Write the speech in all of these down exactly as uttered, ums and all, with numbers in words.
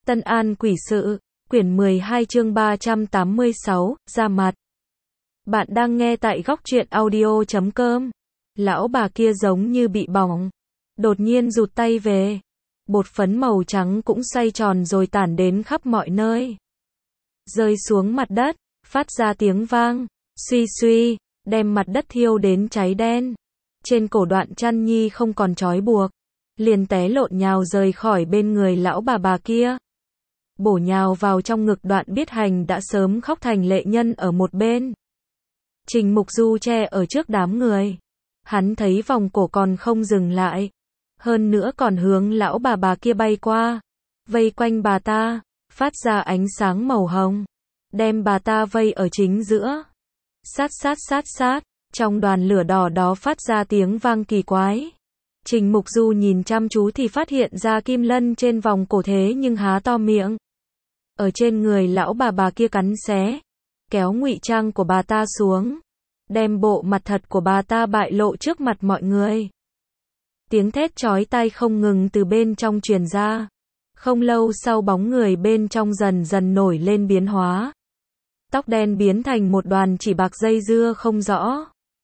Tân An Quỷ Sự, quyển mười hai chương ba trăm tám mươi sáu, ra mặt. Bạn đang nghe tại góc truyện audio chấm com. Lão bà kia giống như bị bỏng. Đột nhiên rụt tay về. Bột phấn màu trắng cũng xoay tròn rồi tản đến khắp mọi nơi. Rơi xuống mặt đất, phát ra tiếng vang, suy suy, đem mặt đất thiêu đến cháy đen. Trên cổ Đoạn Chăn Nhi không còn trói buộc. Liền té lộn nhào rời khỏi bên người lão bà bà kia. Bổ nhào vào trong ngực Đoạn Biết Hành đã sớm khóc thành lệ nhân ở một bên. Trình Mục Du che ở trước đám người. Hắn thấy vòng cổ còn không dừng lại. Hơn nữa còn hướng lão bà bà kia bay qua. Vây quanh bà ta, phát ra ánh sáng màu hồng. Đem bà ta vây ở chính giữa. Sát sát sát sát, trong đoàn lửa đỏ đó phát ra tiếng vang kỳ quái. Trình Mục Du nhìn chăm chú thì phát hiện ra kim lân trên vòng cổ thế nhưng há to miệng. Ở trên người lão bà bà kia cắn xé, kéo ngụy trang của bà ta xuống, đem bộ mặt thật của bà ta bại lộ trước mặt mọi người. Tiếng thét chói tai không ngừng từ bên trong truyền ra. Không lâu sau bóng người bên trong dần dần nổi lên biến hóa. Tóc đen biến thành một đoàn chỉ bạc dây dưa không rõ.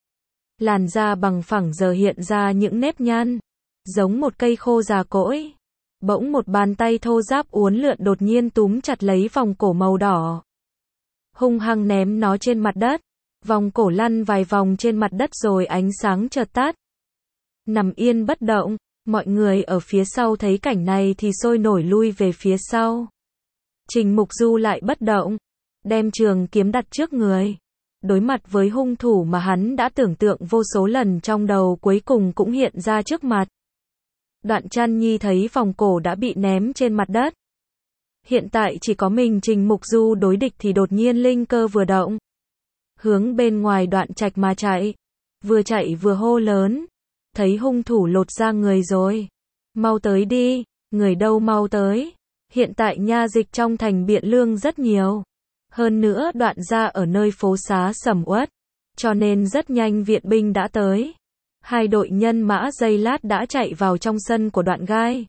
Làn da bằng phẳng giờ hiện ra những nếp nhăn, giống một cây khô già cỗi. Bỗng một bàn tay thô ráp uốn lượn đột nhiên túm chặt lấy vòng cổ màu đỏ. Hung hăng ném nó trên mặt đất. Vòng cổ lăn vài vòng trên mặt đất rồi ánh sáng chợt tắt. Nằm yên bất động, mọi người ở phía sau thấy cảnh này thì sôi nổi lui về phía sau. Trình Mục Du lại bất động, đem trường kiếm đặt trước người. Đối mặt với hung thủ mà hắn đã tưởng tượng vô số lần trong đầu cuối cùng cũng hiện ra trước mặt. Đoạn Chăn Nhi thấy vòng cổ đã bị ném trên mặt đất. Hiện tại chỉ có mình Trình Mục Du đối địch thì đột nhiên linh cơ vừa động. Hướng bên ngoài Đoạn Trạch mà chạy. Vừa chạy vừa hô lớn. Thấy hung thủ lột ra người rồi. Mau tới đi, người đâu mau tới. Hiện tại nha dịch trong thành Biện Lương rất nhiều. Hơn nữa Đoạn gia ở nơi phố xá sầm uất. Cho nên rất nhanh viện binh đã tới. Hai đội nhân mã giây lát đã chạy vào trong sân của Đoạn Gai.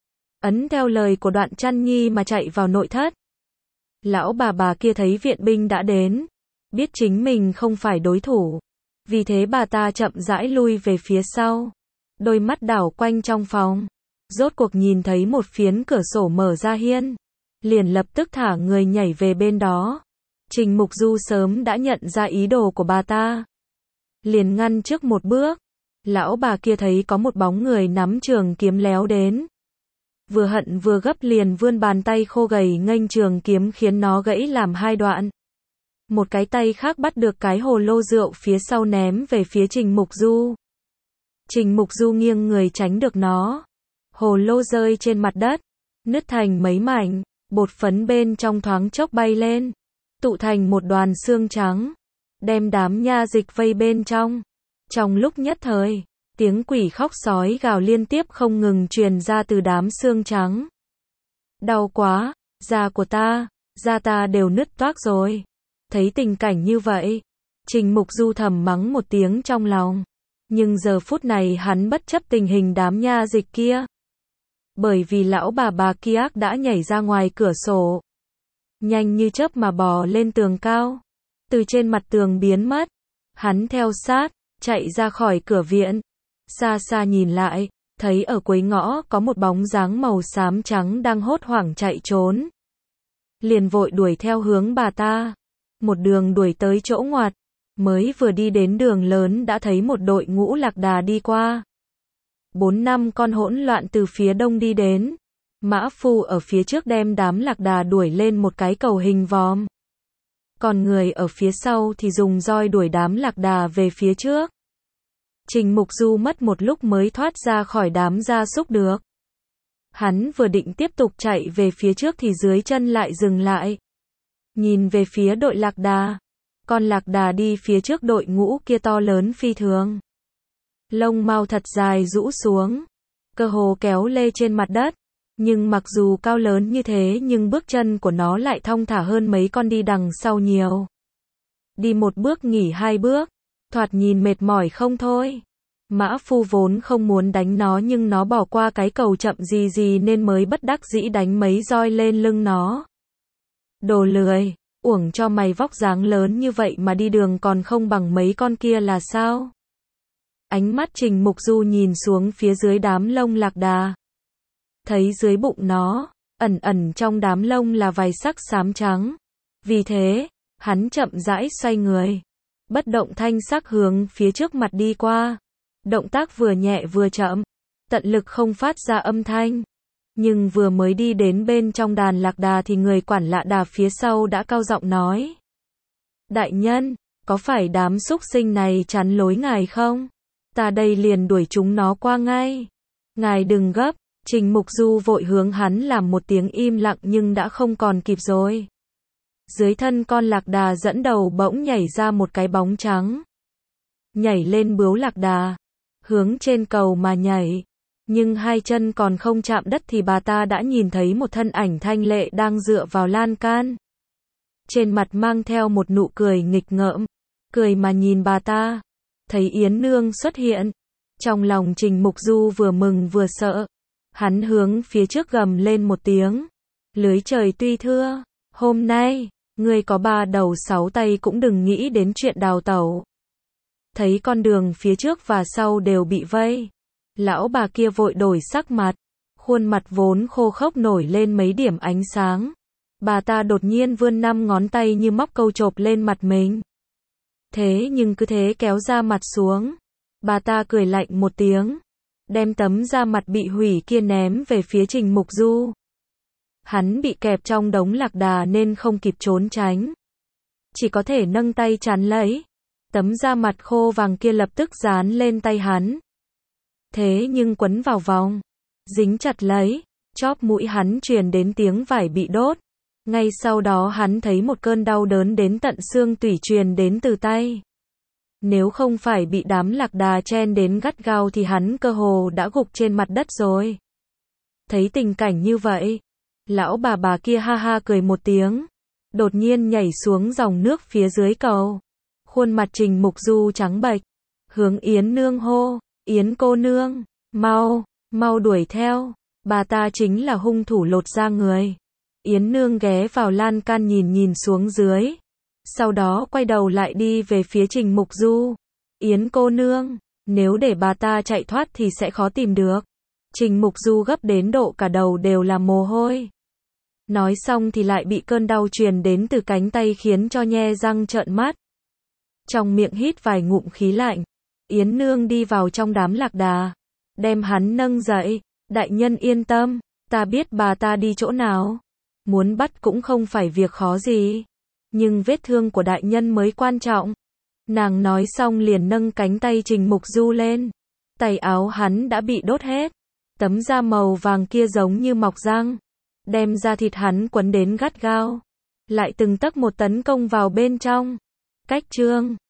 Ấn theo lời của Đoạn Chăn Nhi mà chạy vào nội thất. Lão bà bà kia thấy viện binh đã đến. Biết chính mình không phải đối thủ. Vì thế bà ta chậm rãi lui về phía sau. Đôi mắt đảo quanh trong phòng. Rốt cuộc nhìn thấy một phiến cửa sổ mở ra hiên. Liền lập tức thả người nhảy về bên đó. Trình Mục Du sớm đã nhận ra ý đồ của bà ta. Liền ngăn trước một bước. Lão bà kia thấy có một bóng người nắm trường kiếm léo đến. Vừa hận vừa gấp liền vươn bàn tay khô gầy nghênh trường kiếm khiến nó gãy làm hai đoạn. Một cái tay khác bắt được cái hồ lô rượu phía sau ném về phía Trình Mục Du. Trình Mục Du nghiêng người tránh được nó. Hồ lô rơi trên mặt đất, nứt thành mấy mảnh, bột phấn bên trong thoáng chốc bay lên, tụ thành một đoàn xương trắng, đem đám nha dịch vây bên trong. Trong lúc nhất thời, tiếng quỷ khóc sói gào liên tiếp không ngừng truyền ra từ đám xương trắng. Đau quá, da của ta, da ta đều nứt toác rồi. Thấy tình cảnh như vậy, Trình Mục Du thầm mắng một tiếng trong lòng. Nhưng giờ phút này hắn bất chấp tình hình đám nha dịch kia. Bởi vì lão bà bà kia đã nhảy ra ngoài cửa sổ. Nhanh như chớp mà bò lên tường cao. Từ trên mặt tường biến mất. Hắn theo sát, chạy ra khỏi cửa viện. Xa xa nhìn lại, thấy ở cuối ngõ có một bóng dáng màu xám trắng đang hốt hoảng chạy trốn. Liền vội đuổi theo hướng bà ta. Một đường đuổi tới chỗ ngoặt. Mới vừa đi đến đường lớn đã thấy một đội ngũ lạc đà đi qua. Bốn năm con hỗn loạn từ phía đông đi đến. Mã phu ở phía trước đem đám lạc đà đuổi lên một cái cầu hình vòm. Còn người ở phía sau thì dùng roi đuổi đám lạc đà về phía trước. Trình Mục Du mất một lúc mới thoát ra khỏi đám gia súc được. Hắn vừa định tiếp tục chạy về phía trước thì dưới chân lại dừng lại. Nhìn về phía đội lạc đà. Con lạc đà đi phía trước đội ngũ kia to lớn phi thường. Lông mao thật dài rũ xuống. Cơ hồ kéo lê trên mặt đất. Nhưng mặc dù cao lớn như thế nhưng bước chân của nó lại thong thả hơn mấy con đi đằng sau nhiều. Đi một bước nghỉ hai bước. Thoạt nhìn mệt mỏi không thôi. Mã Phu vốn không muốn đánh nó nhưng nó bỏ qua cái cầu chậm gì gì nên mới bất đắc dĩ đánh mấy roi lên lưng nó. Đồ lười, uổng cho mày vóc dáng lớn như vậy mà đi đường còn không bằng mấy con kia là sao? Ánh mắt Trình Mục Du nhìn xuống phía dưới đám lông lạc đà. Thấy dưới bụng nó, ẩn ẩn trong đám lông là vài sắc xám trắng. Vì thế, hắn chậm rãi xoay người. Bất động thanh sắc hướng phía trước mặt đi qua. Động tác vừa nhẹ vừa chậm, tận lực không phát ra âm thanh. Nhưng vừa mới đi đến bên trong đàn lạc đà thì người quản lạ đà phía sau đã cao giọng nói. Đại nhân, có phải đám súc sinh này chắn lối ngài không? Ta đây liền đuổi chúng nó qua ngay. Ngài đừng gấp, Trình Mục Du vội hướng hắn làm một tiếng im lặng nhưng đã không còn kịp rồi. Dưới thân con lạc đà dẫn đầu bỗng nhảy ra một cái bóng trắng. Nhảy lên bướu lạc đà, hướng trên cầu mà nhảy. Nhưng hai chân còn không chạm đất thì bà ta đã nhìn thấy một thân ảnh thanh lệ đang dựa vào lan can. Trên mặt mang theo một nụ cười nghịch ngợm, cười mà nhìn bà ta. Thấy Yến Nương xuất hiện, trong lòng Trình Mục Du vừa mừng vừa sợ. Hắn hướng phía trước gầm lên một tiếng. Lưới trời tuy thưa, hôm nay, ngươi có ba đầu sáu tay cũng đừng nghĩ đến chuyện đào tẩu. Thấy con đường phía trước và sau đều bị vây. Lão bà kia vội đổi sắc mặt, khuôn mặt vốn khô khốc nổi lên mấy điểm ánh sáng. Bà ta đột nhiên vươn năm ngón tay như móc câu chộp lên mặt mình. Thế nhưng cứ thế kéo da mặt xuống. Bà ta cười lạnh một tiếng, đem tấm da mặt bị hủy kia ném về phía Trình Mục Du. Hắn bị kẹp trong đống lạc đà nên không kịp trốn tránh. Chỉ có thể nâng tay chắn lấy. Tấm da mặt khô vàng kia lập tức dán lên tay hắn. Thế nhưng quấn vào vòng, dính chặt lấy, chóp mũi hắn truyền đến tiếng vải bị đốt. Ngay sau đó hắn thấy một cơn đau đớn đến tận xương tủy truyền đến từ tay. Nếu không phải bị đám lạc đà chen đến gắt gao thì hắn cơ hồ đã gục trên mặt đất rồi. Thấy tình cảnh như vậy, lão bà bà kia ha ha cười một tiếng, đột nhiên nhảy xuống dòng nước phía dưới cầu. Khuôn mặt Trình Mục Du trắng bệch, hướng Yến Nương hô, Yến cô nương, mau, mau đuổi theo, bà ta chính là hung thủ lột da người. Yến Nương ghé vào lan can nhìn nhìn xuống dưới, sau đó quay đầu lại đi về phía Trình Mục Du. Yến cô nương, nếu để bà ta chạy thoát thì sẽ khó tìm được. Trình Mục Du gấp đến độ cả đầu đều là mồ hôi. Nói xong thì lại bị cơn đau truyền đến từ cánh tay khiến cho nhe răng trợn mắt. Trong miệng hít vài ngụm khí lạnh, Yến Nương đi vào trong đám lạc đà, đem hắn nâng dậy. Đại nhân yên tâm, ta biết bà ta đi chỗ nào. Muốn bắt cũng không phải việc khó gì. Nhưng vết thương của đại nhân mới quan trọng. Nàng nói xong liền nâng cánh tay Trình Mục Du lên. Tay áo hắn đã bị đốt hết. Tấm da màu vàng kia giống như mọc răng. Đem da thịt hắn quấn đến gắt gao. Lại từng tấc một tấn công vào bên trong. Cách chương